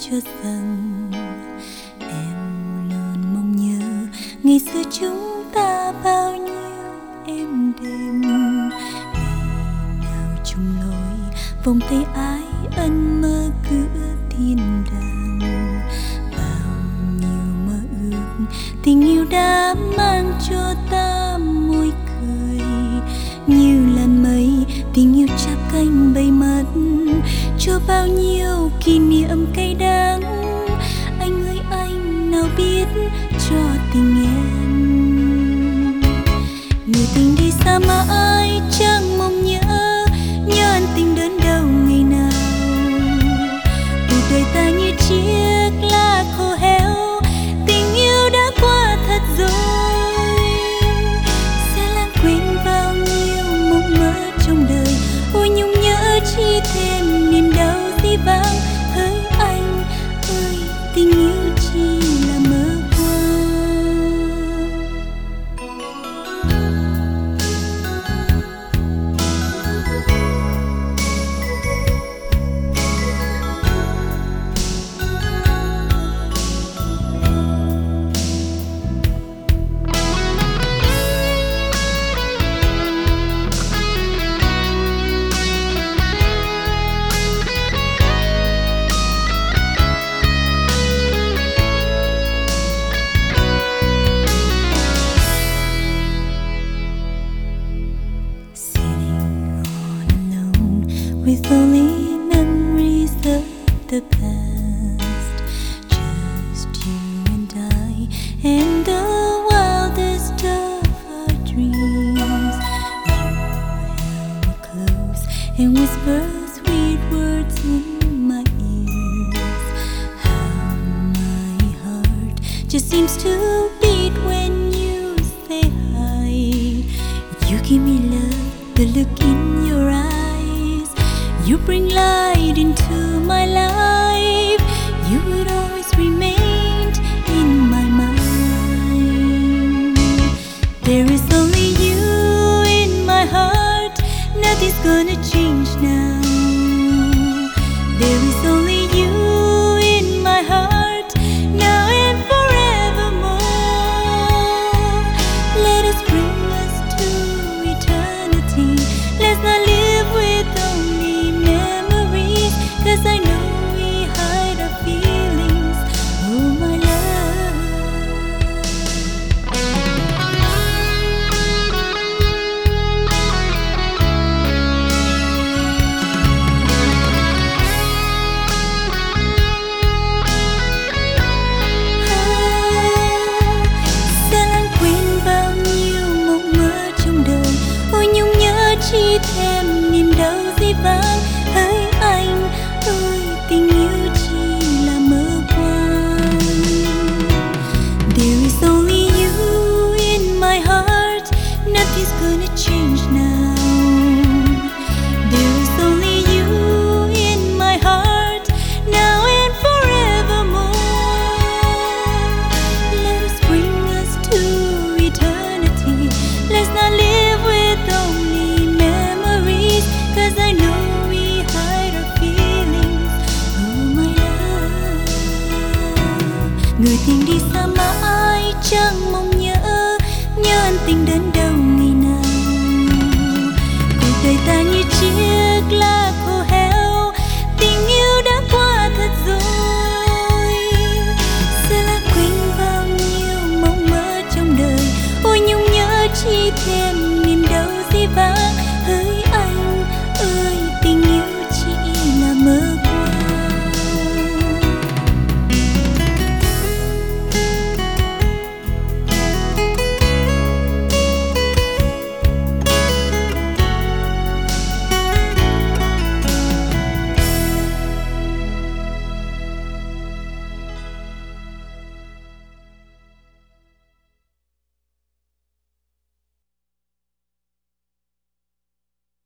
cho rằng em luôn mong nhớ ngày xưa chúng ta bao nhiêu êm đềm. Ngày nào chung lối vòng tay ai ân mơ cửa thiên đàng, bao nhiêu mơ ước tình yêu đã mang cho ta môi cười. Như làn mây tình yêu chắp cánh bay mất cho bao nhiêu kỷ niệm cay đắng. Anh ơi anh nào biết cho tình em. Người tình đi xa mãi chẳng mong nhớ, nhớ ân tình đớn đau ngày nào. Cuộc đời ta như chiếc lá khô héo, tình yêu đã qua thật rồi. Sẽ lãng quên bao nhiêu mộng mơ trong đời, ôi nhung nhớ chi thêm niềm đau dĩ vãng. Hỡi anh ơi tình yêu chỉ là mơ qua. With only memories of the past, just you and I, and the wildest of our dreams. You held me close and whispered sweet words in my ears. How my heart just seems to beat when you say hi. You give me love, the look in your eyes. You bring light into my life. You would always remain in my mind. There is only you in my heart. Nothing's gonna change now. There is only you in my heart, now and forevermore. Let us bring us to eternity. Let's not live with only memories, 'cause I know we hide our feelings. Oh my love. Sẽ lãng quên bao nhiêu mộng mơ trong đời, ôi nhung nhớ chi thêm niềm đau dĩ vãng.